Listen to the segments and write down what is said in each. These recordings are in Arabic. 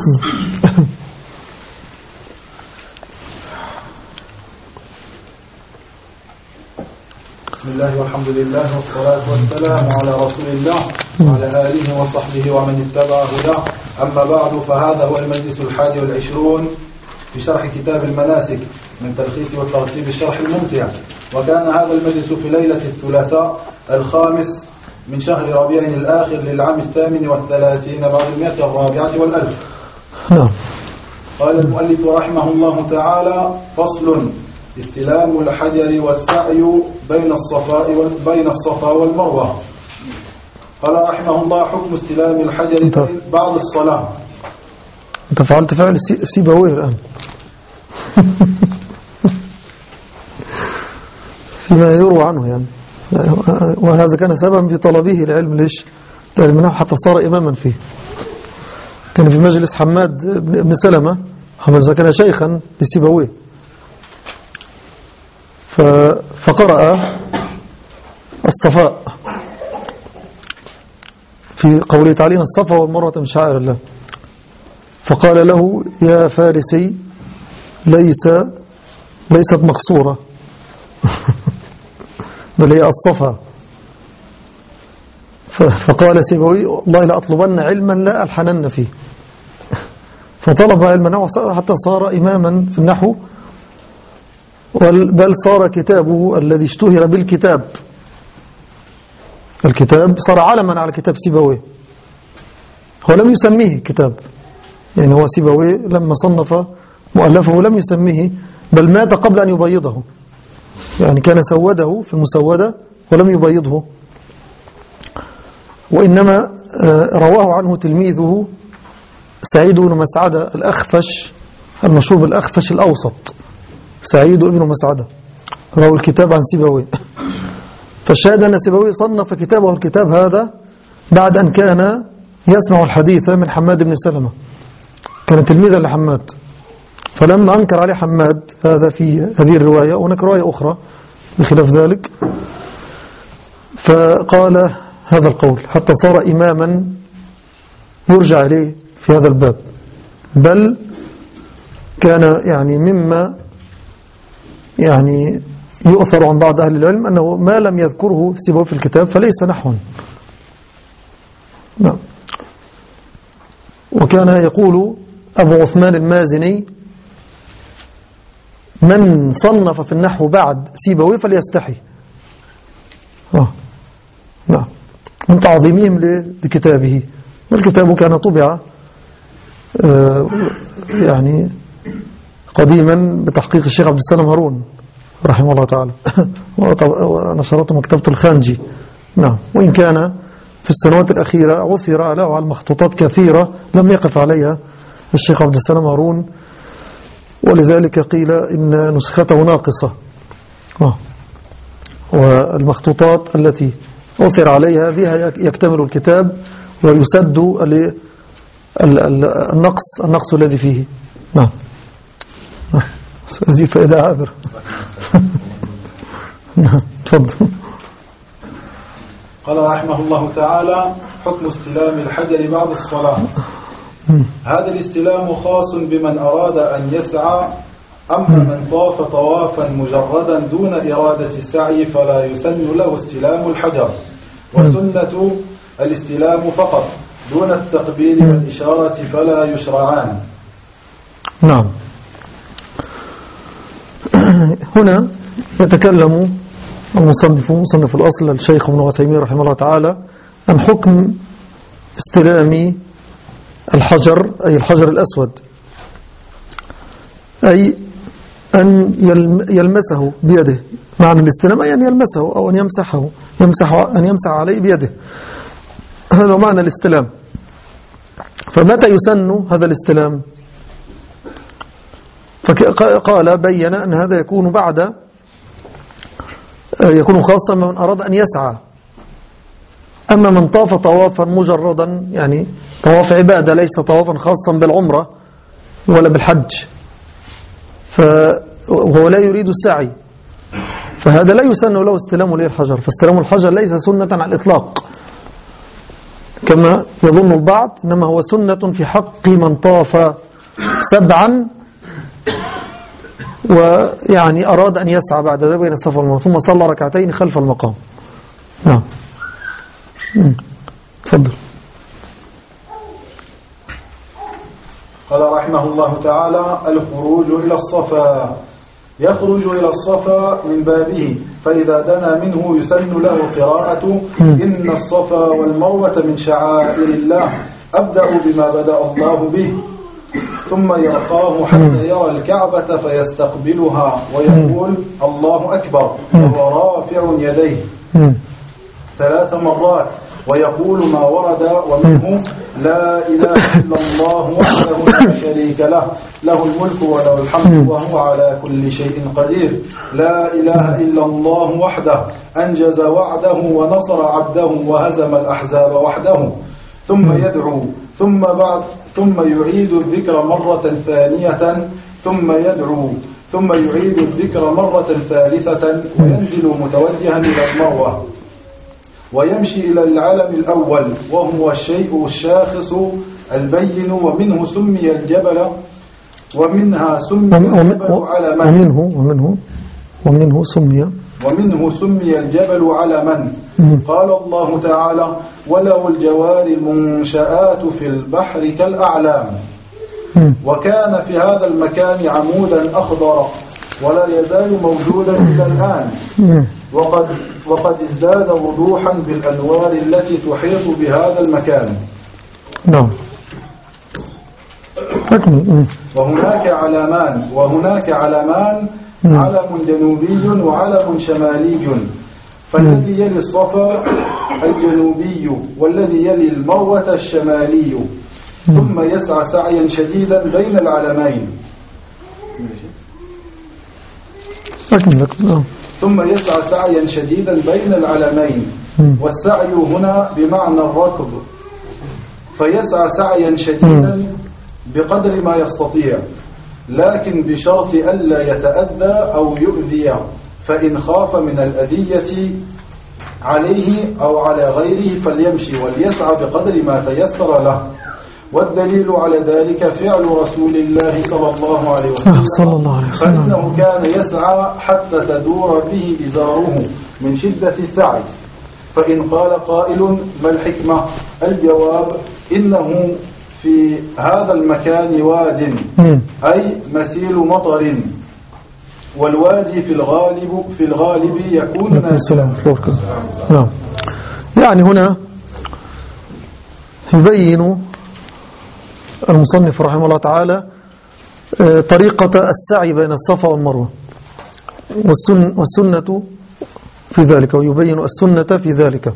بسم الله والحمد لله والصلاة والسلام على رسول الله وعلى آله وصحبه ومن اتبع هداه. أما بعد، فهذا هو المجلس 21 في شرح كتاب المناسك من تلخيص والترتيب الشرح الممتع. وكان هذا المجلس في ليلة الثلاثاء 5 من شهر ربيع الآخر للعام 38 بعد 140 نعم. قال المؤلف رحمه الله تعالى: فصل: استلام الحجر والسعي بين الصفا والمروة. قال رحمه الله: حكم استلام الحجر بعد الصلاة. انت فعلت فعل سيبويه الآن فيما يروى عنه يعني، وهذا كان سببا في طلبه العلم. ليش؟ العلم منه حتى صار إماما فيه. كان في مجلس حماد بن سلمة، حماد كان شيخا لسيبويه، فقرأ الصفاء في قوله تعالى: الصفا والمروة من شعائر الله. فقال له: يا فارسي، ليست مقصورة بل هي الصفا. فقال سيبوي: والله لأطلبن علما لا ألحنن فيه. فطلب علم النحو حتى صار إماما في النحو، بل صار كتابه الذي اشتهر بالكتاب، الكتاب صار علما على كتاب سيبويه. هو لم يسميه كتاب، يعني هو سيبويه لما صنف مؤلفه لم يسميه، بل مات قبل أن يبيضه، يعني كان سوده في المسودة ولم يبيضه، وإنما رواه عنه تلميذه سعيد بن مسعدة الأخفش، المشهور بالأخفش الأوسط، سعيد بن مسعدة، روى الكتاب عن سيبويه. فالشاهد أن سيبويه صنف كتابه الكتاب هذا بعد أن كان يسمع الحديث من حماد بن سلمة، كان تلميذا لحماد. فلما أنكر عليه حماد هذا في هذه الرواية، وهناك رواية أخرى بخلاف ذلك، فقال هذا القول حتى صار إماما يرجع إليه في هذا الباب. بل كان يعني مما يعني يؤثر عن بعض أهل العلم أنه ما لم يذكره سيبويه في الكتاب فليس نحوا. نعم. وكان يقول أبو عثمان المازني: من صنف في النحو بعد سيبويه فليستحي. نعم، من تعظيمهم لكتابه. والكتاب كان طبع يعني قديما بتحقيق الشيخ عبد السلام هارون رحمه الله تعالى ونشرته مكتبة الخانجي. نعم. وإن كان في السنوات الأخيرة عثر له على مخطوطات كثيرة لم يقف عليها الشيخ عبد السلام هارون، ولذلك قيل إن نسخته ناقصة. والمخطوطات التي عثر عليها بها يكتمل الكتاب ويسد النقص الذي فيه. نعم. هذه فائدة عابرة. نعم، تفضل. قال رحمه الله تعالى: حكم استلام الحجر بعد الصلاة. هذا الاستلام خاص بمن أراد أن يسعى، أما من طاف طوافا مجردا دون إرادة السعي فلا يسن له استلام الحجر، وسنة الاستلام فقط دون التقبيل والإشارة فلا يشرعان. نعم. هنا يتكلم مصنف الأصل الشيخ ابن عثيمين رحمه الله تعالى عن حكم استلام الحجر، أي الحجر الأسود، أي أن يلمسه بيده. معنى الاستلام أي أن يلمسه أو أن يمسح عليه بيده، هذا معنى الاستلام. فمتى يسن هذا الاستلام؟ فقال بين أن هذا يكون خاصا من أراد أن يسعى. أما من طاف طوافا مجردا، يعني طواف عبادة ليس طوافا خاصا بالعمرة ولا بالحج، وهو لا يريد السعي، فهذا لا يسن له استلام الحجر. فاستلام الحجر ليس سنة على الإطلاق، كما يظن البعض، إنما هو سنة في حق من طاف 7 ويعني أراد أن يسعى بعد ذلك بين الصفا والمروة ثم صلى ركعتين خلف المقام. نعم. تفضل. قال رحمه الله تعالى: الخروج إلى الصفا. يخرج إلى الصفا من بابه، فإذا دنا منه يسن له قراءة إن الصفا والمروة من شعائر الله، أبدأ بما بدأ الله به، ثم يرقاه حتى يرى الكعبة فيستقبلها ويقول الله أكبر وهو رافع يديه 3 مرات، ويقول ما ورد ومنه: لا إله إلا الله وحده لا شريك له، له الملك وله الحمد وهو على كل شيء قدير، لا إله إلا الله وحده أنجز وعده ونصر عبده وهزم الأحزاب وحده. ثم يدعو ثم يعيد الذكر مرة ثانية، ثم يدعو ثم يعيد الذكر مرة ثالثة، وينزل متوجها إلى المروة ويمشي إلى العلم الأول وهو الشيء الشاخص البين، ومنه سمي الجبل ومنها سمي الجبل علما ومنه سمي الجبل علما. قال الله تعالى: ولو الجوار المنشآت في البحر كالأعلام. وكان في هذا المكان عمودا أخضر ولا يزال موجودا إلى الآن، وقد ازداد وضوحا بالأنوار التي تحيط بهذا المكان. نعم. وهناك علمان علم جنوبي وعلم شمالي، فالذي يلي الصفا الجنوبي والذي يلي المروة الشمالي، ثم يسعى سعيا شديدا بين العلمين والسعي هنا بمعنى الركض، فيسعى سعيا شديدا بقدر ما يستطيع، لكن بشرط ألا يتأذى أو يؤذي، فإن خاف من الأذية عليه أو على غيره فليمشي وليسعى بقدر ما تيسر له. والدليل على ذلك فعل رسول الله صلى الله عليه وسلم، فإنه كان يسعى حتى تدور به إزاره من شدة السعي. فإن قال قائل: ما الحكمة؟ الجواب: إنه في هذا المكان واد، أي مسيل مطر، والوادي في الغالب يكون نعم. يعني هنا يبين المصنف رحمه الله تعالى طريقة السعي بين الصفا والمروة والسنة في ذلك، ويبين السنة في ذلك.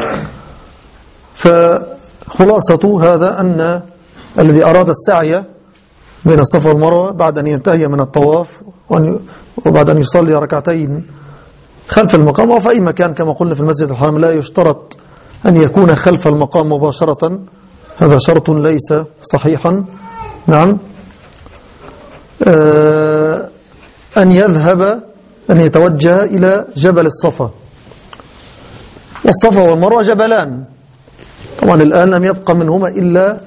فخلاصة هذا أن الذي أراد السعي بين الصفا والمروة بعد أن ينتهي من الطواف وبعد أن يصلي ركعتين خلف المقام أو في أي مكان كما قلنا في المسجد الحرام، لا يشترط أن يكون خلف المقام مباشرة، هذا شرط ليس صحيحا. نعم. أن يتوجه إلى جبل الصفا، والصفا والمروة جبلان طبعا الآن لم يبقى منهما إلا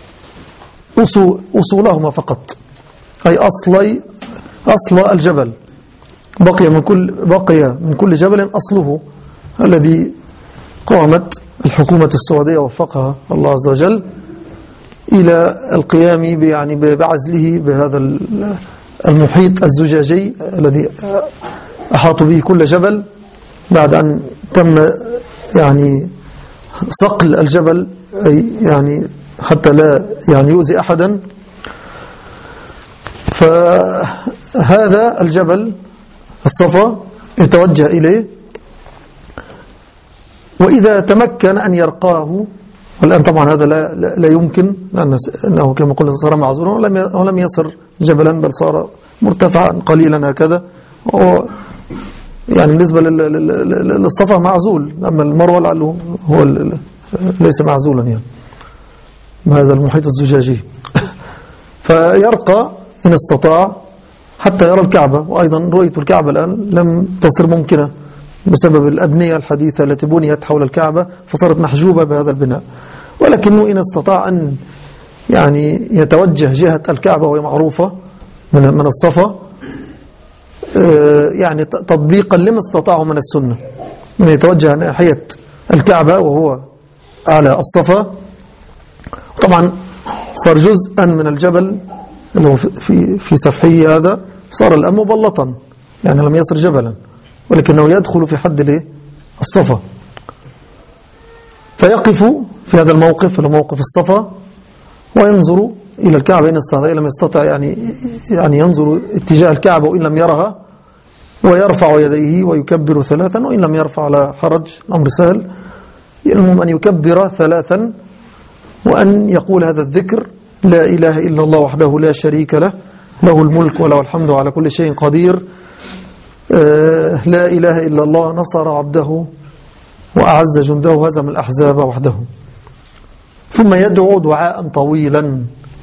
أصولهما فقط، أي أصل الجبل، بقي من كل جبل أصله الذي قامت الحكومة السعودية وفقها الله عز وجل إلى القيام يعني بعزله بهذا المحيط الزجاجي الذي أحاط به كل جبل، بعد أن تم يعني صقل الجبل يعني حتى لا يعني يؤذي أحدا. فهذا الجبل الصفا يتوجه إليه، وإذا تمكن أن يرقاه، والآن طبعا هذا لا يمكن لأنه كما قلنا صار معذورا ولم يصر جبلا بل صار مرتفعا قليلا هكذا، يعني بالنسبة للصفا معزول، أما المروة لعله هو ليس معزولا يعني هذا المحيط الزجاجي. فيرقى إن استطاع حتى يرى الكعبة، وأيضا رؤية الكعبة الآن لم تصر ممكنة بسبب الأبنية الحديثة التي بنيت حول الكعبة فصارت محجوبة بهذا البناء. ولكنه إن استطاع أن يعني يتوجه جهة الكعبة وهي معروفة من الصفا، يعني تطبيقا لما استطاعه من السنة، من يتوجه ناحية الكعبة وهو على الصفا. طبعا صار جزءا من الجبل اللي هو في سفحه هذا، صار الآن مبلطا، يعني لم يصر جبلا، ولكنه يدخل في حد الصفا. فيقف في هذا الموقف، موقف الصفا، وينظر إلى الكعبة إن استطاع، إن لم يستطع يعني ينظر اتجاه الكعبة وإن لم يرها، ويرفع يديه ويكبر 3، وإن لم يرفع لا حرج، الأمر سهل. المهم أن يكبر 3 وأن يقول هذا الذكر: لا إله إلا الله وحده لا شريك له، له الملك وله الحمد على كل شيء قدير، لا إله إلا الله نصر عبده وأعز جنده هزم الأحزاب وحده. ثم يدعو دعاء طويلا،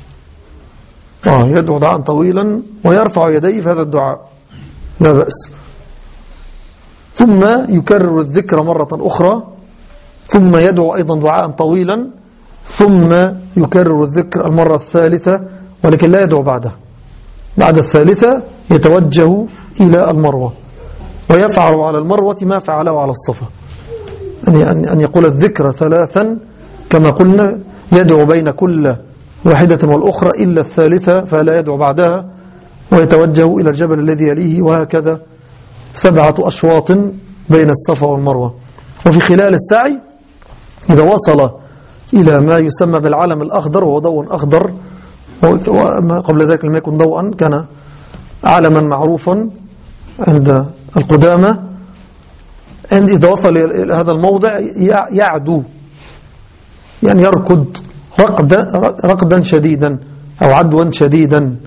يدعو دعاء طويلا ويرفع يديه في هذا الدعاء، لا بأس. ثم يكرر الذكر مرة أخرى، ثم يدعو أيضا دعاء طويلا، ثم يكرر الذكر المرة الثالثة، ولكن لا يدعو بعدها. بعد الثالثة يتوجه إلى المروة ويفعل على المروة ما فعله على الصفا، أن يقول الذكر 3 كما قلنا، يدعو بين كل واحدة والأخرى إلا الثالثة، فلا يدعو بعدها، ويتوجه إلى الجبل الذي يليه، وهكذا 7 أشواط بين الصفا والمروة. وفي خلال السعي إذا وصل إلى ما يسمى بالعلم الأخضر، وهو ضوء أخضر، قبل ذلك لم يكن ضوءا، كان علما معروفا عند القدامى. عند إذا وصل إلى هذا الموضع يعدو، يعني يركض ركضا شديدا أو عدوا شديدا،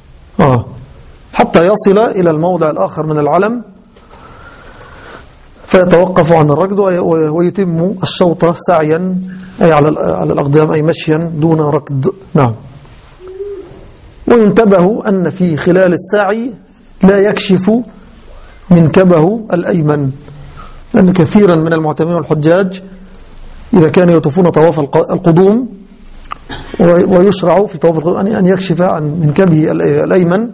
حتى يصل إلى الموضع الآخر من العلم، فيتوقف عن الركض ويتم الشوط سعيا، أي على الأقدام، أي مشيا دون ركض. نعم. وينتبه أن في خلال السعي لا يكشف منكبه الأيمن، لأن كثيرا من المعتمرين والحجاج إذا كانوا يطوفون طواف القدوم ويشرع في طواف القدوم أن يكشف عن منكبه الأيمن،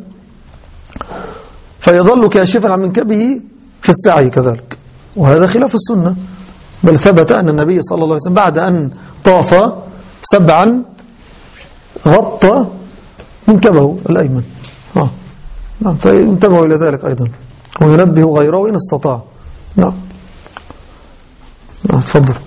فيظل كاشفا عن منكبه في السعي كذلك، وهذا خلاف السنة. بل ثبت أن النبي صلى الله عليه وسلم بعد أن طاف 7 غطى منكبه الأيمن. نعم. فينتبهوا إلى ذلك أيضا، وينبه غيره إن استطاع. نعم. تفضل.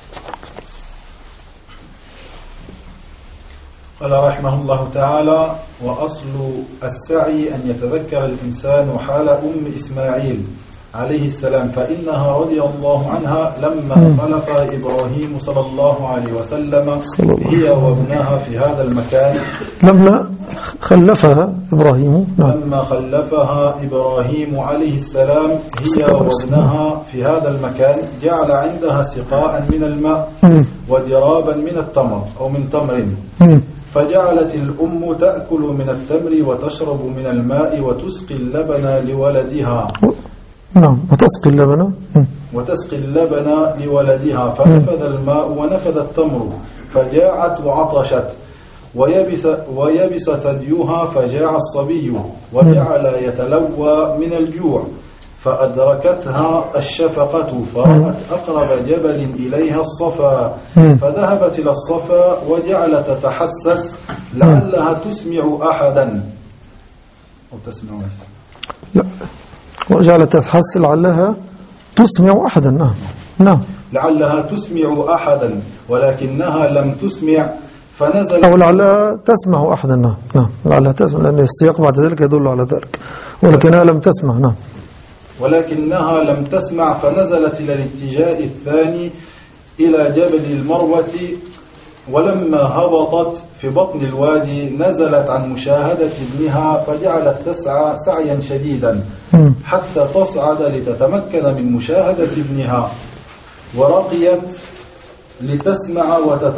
قال رحمه الله تعالى: وأصل السعي أن يتذكر الإنسان حال إسماعيل عليه السلام، فإنها رضي الله عنها لما خلف إبراهيم صلى الله عليه وسلم هي وابنها في هذا المكان، لما خلفها إبراهيم، لما خلفها إبراهيم عليه السلام هي وابنها في هذا المكان، جعل عندها سقاء من الماء ودرابا من التمر أو من تمر، فجعلت الأم تأكل من التمر وتشرب من الماء وتسقي اللبن لولدها. نعم. وتسقي اللبن لولدها، فنفذ الماء ونفذ التمر، فجاعت وعطشت، ويبس ثديها، فجاع الصبي وجعل يتلوى من الجوع، فأدركتها الشفقة، فرأت أقرب جبل إليها الصفا، فذهبت إلى الصفا وجعلت تتحسس لعلها تسمع أحدا، أو تسمع نفسها. لا، وجعلت تتحسس لعلها تسمع أحدا. نعم. لعلها تسمع أحدا، ولكنها لم تسمع، فنزل، أو لعلها تسمع أحدا. نعم. لعلها تسمع، لأن السياق بعد ذلك يدل على ذلك، ولكنها لم تسمع. نعم. ولكنها لم تسمع، فنزلت إلى الاتجاه الثاني إلى جبل المروة، ولما هبطت في بطن الوادي نزلت عن مشاهدة ابنها، فجعلت تسعى سعيا شديدا حتى تصعد لتتمكن من مشاهدة ابنها، ورقيت لتسمع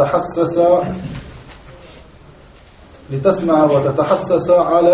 وتتحسس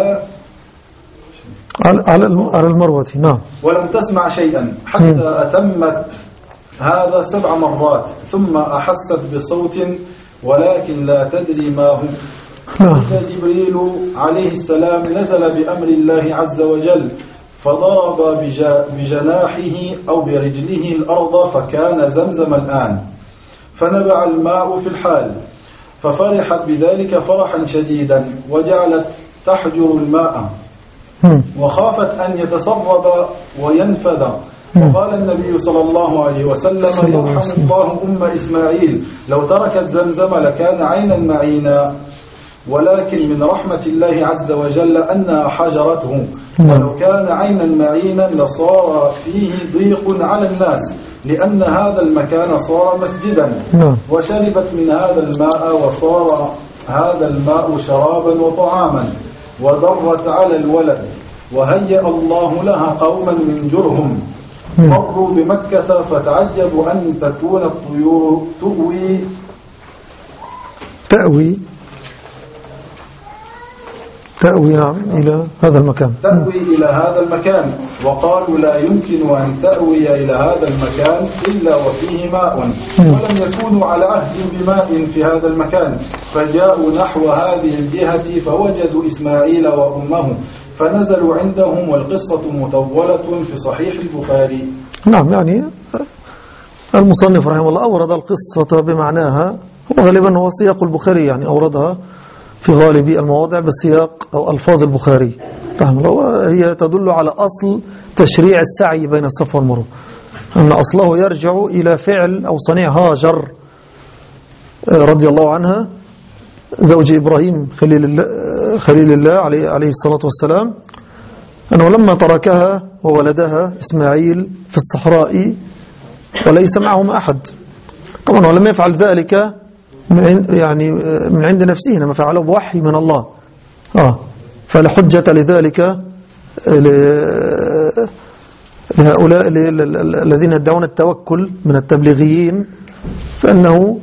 على المروة. نعم. ولم تسمع شيئا حتى أتمت هذا 7 مرات، ثم أحست بصوت ولكن لا تدري ما هم. إذا جبريل عليه السلام نزل بأمر الله عز وجل فضرب بجناحه أو برجله الأرض فكان زمزم الآن، فنبع الماء في الحال، ففرحت بذلك فرحا شديدا وجعلت تحجر الماء وخافت أن يتسرب وينفذ. وقال النبي صلى الله عليه وسلم: يرحم الله أم إسماعيل، لو تركت زمزم لكان عينا معينا، ولكن من رحمة الله عز وجل أنها حجرته، ولو كان عينا معينا لصار فيه ضيق على الناس، لأن هذا المكان صار مسجدا. وشربت من هذا الماء وصار هذا الماء شرابا وطعاما، وضرت على الولد، وهيأ الله لها قوما من جرهم مروا بمكة فتعجبوا أن تكون الطيور تأوي نعم إلى هذا المكان، تأوي إلى هذا المكان، وقالوا لا يمكن أن تأوي إلى هذا المكان إلا وفيه ماء، ولم يكونوا على عهد بماء في هذا المكان، فجاءوا نحو هذه الجهة فوجدوا إسماعيل وأمه فنزلوا عندهم، والقصة مطولة في صحيح البخاري. نعم، يعني المصنف رحمه الله أورد القصة بمعناها، وغالبا هو سياق البخاري، يعني أوردها في غالب المواضع بسياق أو ألفاظ البخاري رحمه الله، وهي تدل على أصل تشريع السعي بين الصفا والمروة، أن أصله يرجع إلى فعل أو صنيع هاجر رضي الله عنها زوج إبراهيم خليل الله عليه الصلاة والسلام، أنه لما تركها وولدها إسماعيل في الصحراء وليس معهم أحد، طبعا ولم يفعل ذلك يعني من عند نفسه، إنما فعله بوحي من الله. فلا حجة لذلك لهؤلاء الذين يدعون التوكل من التبليغيين، فإنه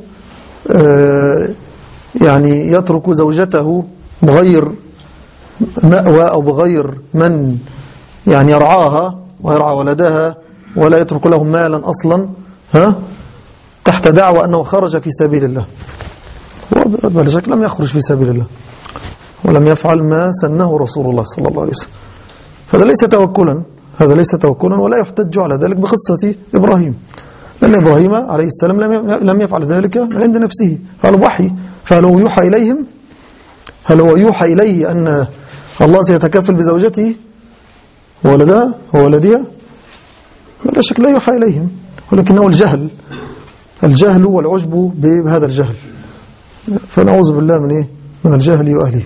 يعني يترك زوجته بغير مأوى أو بغير من يعني يرعاها ويرعى ولدها، ولا يترك لهم مالا أصلا تحت دعوة أنه خرج في سبيل الله، وبلا شك لم يخرج في سبيل الله ولم يفعل ما سنه رسول الله صلى الله عليه وسلم. فهذا ليس توكلا، ولا يحتج على ذلك بقصة إبراهيم، لأن إبراهيم عليه السلام لم يفعل ذلك من عند نفسه، فعل وحي. فهل هو يوحى إليهم؟ هل هو يوحى إليه أن الله سيتكفل بزوجته وولدها؟ بلا شك لا يوحى إليهم، ولكنه الجهل والعجب بهذا الجهل، فنعوذ بالله من من الجهل وأهله.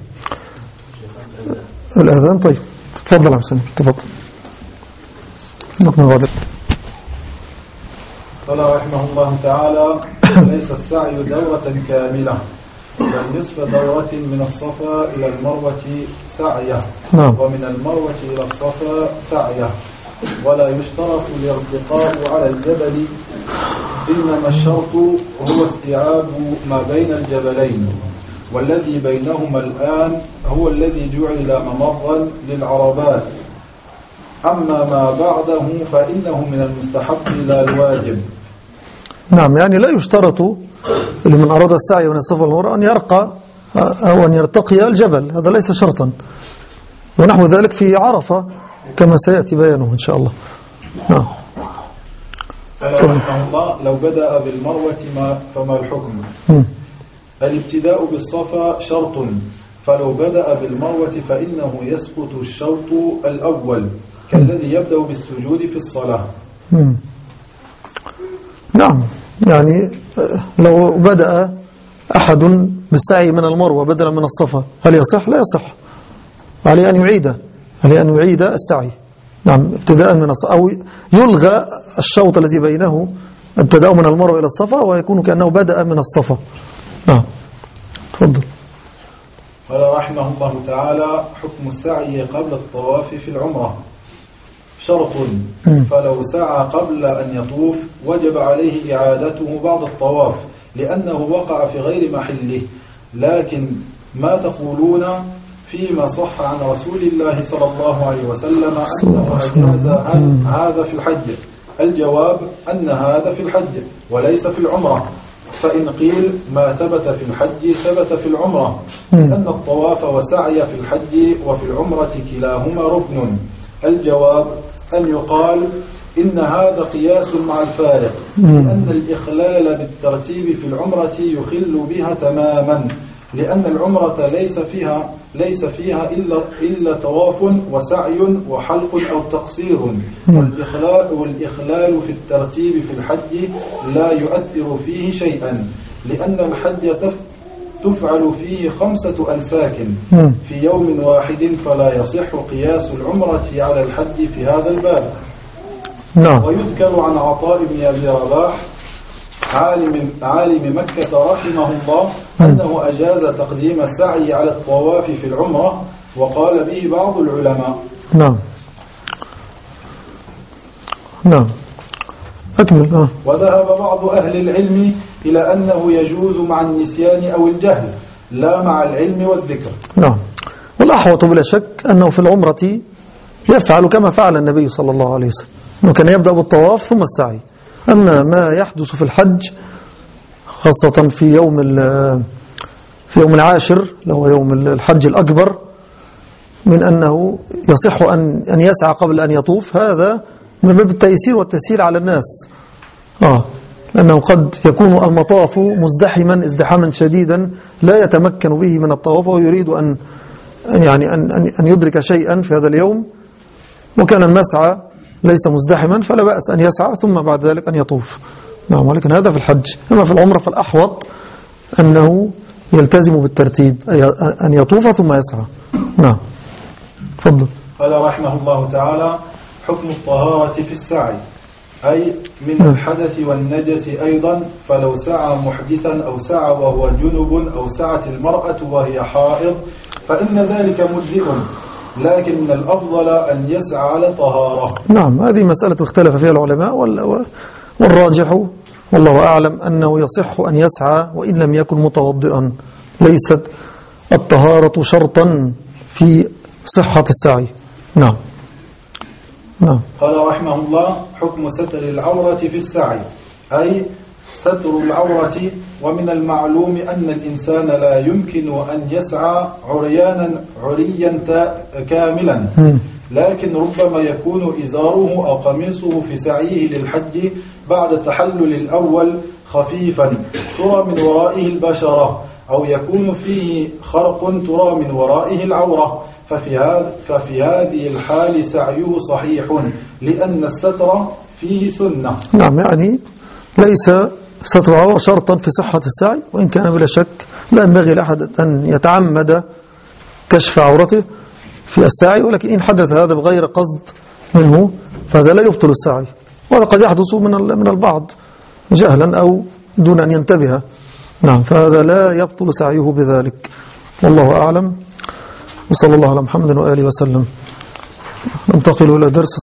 الأذان. طيب تفضل عم سلم، تفضل. نقم غادر. قال رحمه الله تعالى: ليس السعي دورة كاملة، بل نصف دورة من الصفا إلى المروة سعية، ومن المروة إلى الصفا سعية، ولا يشترط الارتقاء على الجبل، إنما الشرط هو استيعاب ما بين الجبلين، والذي بينهما الآن هو الذي جعل ممرا للعربات، أما ما بعده فإنه من المستحب لا الواجب. نعم، يعني لا يشترط لمن أراد السعي من الصفا والمروة أن يرقى أو أن يرتقي الجبل، هذا ليس شرطا، ونحو ذلك في عرفة كما سيأتي بيانه إن شاء الله. نعم. رحمه الله: لو بدأ بالمروة فما الحكم؟ الابتداء بالصفا شرط، فلو بدأ بالمروة فإنه يسقط الشوط الأول كالذي يبدأ بالسجود في الصلاة. نعم، يعني لو بدأ أحد بالسعي من المروة بدلا من الصفا هل يصح؟ لا يصح، عليه أن يعيد السعي. نعم، ابتداء من الصفا، أو يلغى الشوط الذي بينه ابتداء من المروة إلى الصفا ويكون كأنه بدأ من الصفا. نعم، تفضل. قال رحمه الله تعالى: حكم السعي قبل الطواف في العمرة شرط، فلو سعى قبل أن يطوف وجب عليه إعادته بعد الطواف لأنه وقع في غير محله. لكن ما تقولون فيما صح عن رسول الله صلى الله عليه وسلم أنه أجاز هذا في الحج؟ الجواب أن هذا في الحج وليس في العمرة، فإن قيل ما ثبت في الحج ثبت في العمرة، لأن الطواف وسعي في الحج وفي العمرة كلاهما ركن. الجواب أن يقال إن هذا قياس مع الفارق، لأن الإخلال بالترتيب في العمرة يخل بها تماما، لأن العمرة ليس فيها إلا طواف وسعي وحلق أو تقصير، والإخلال في الترتيب في الحج لا يؤثر فيه شيئا، لأن الحج تفعل فيه 5 أنساك في يوم واحد، فلا يصح قياس العمرة على الحج في هذا الباب. ويذكر عن عطاء بن أبي رباح عالم مكة رحمه الله أنه أجاز تقديم السعي على الطواف في العمرة، وقال به بعض العلماء. نعم أكمل. وذهب بعض أهل العلم إلى أنه يجوز مع النسيان أو الجهل، لا مع العلم والذكر. نعم، والأحوط بلا شك أنه في العمرة يفعل كما فعل النبي صلى الله عليه وسلم، أنه كان يبدأ بالطواف ثم السعي. أما ما يحدث في الحج خاصة في يوم العاشر اللي هو يوم الحج الأكبر، من أنه يصح أن يسعى قبل أن يطوف، هذا من باب التيسير والتسهيل على الناس، لأنه قد يكون المطاف مزدحما ازدحاما شديدا لا يتمكن به من الطواف، ويريد أن يدرك شيئا في هذا اليوم، وكان المسعى ليس مزدحما فلا بأس أن يسعى ثم بعد ذلك أن يطوف. نعم، ولكن هذا في الحج. أما في العمرة فالأحوط أنه يلتزم بالترتيب، أي أن يطوف ثم يسعى. نعم، تفضل. قال رحمه الله تعالى: حكم الطهارة في السعي، أي من الحدث والنجس أيضا، فلو سعى محدثا أو سعى وهو جنب أو سعت المرأة وهي حائض فإن ذلك مجزئ، لكن الأفضل أن يسعى على طهارة. نعم، هذه مسألة اختلف فيها العلماء، والراجح والله أعلم أنه يصح أن يسعى وإن لم يكن متوضئا، ليست الطهارة شرطا في صحة السعي. نعم. قال رحمه الله: حكم ستر العورة في السعي، أي ستر العورة. ومن المعلوم أن الإنسان لا يمكن أن يسعى عريا كاملا، لكن ربما يكون إزاره أو قميصه في سعيه للحج بعد التحلل الأول خفيفا ترى من ورائه البشرة، أو يكون فيه خرق ترى من ورائه العورة، ففي هذه الحال سعيه صحيح، لأن الستر فيه سنة. نعم، يعني ليس ستر العورة شرطا في صحة السعي، وإن كان بلا شك لا ينبغي لأحد أن يتعمد كشف عورته في السعي، ولكن إن حدث هذا بغير قصد منه فهذا لا يبطل السعي، وهذا قد يحدث من البعض جهلا أو دون أن ينتبه. نعم، فهذا لا يبطل سعيه بذلك، والله أعلم. وصلى الله على محمد وآله وسلم. ننتقل إلى درس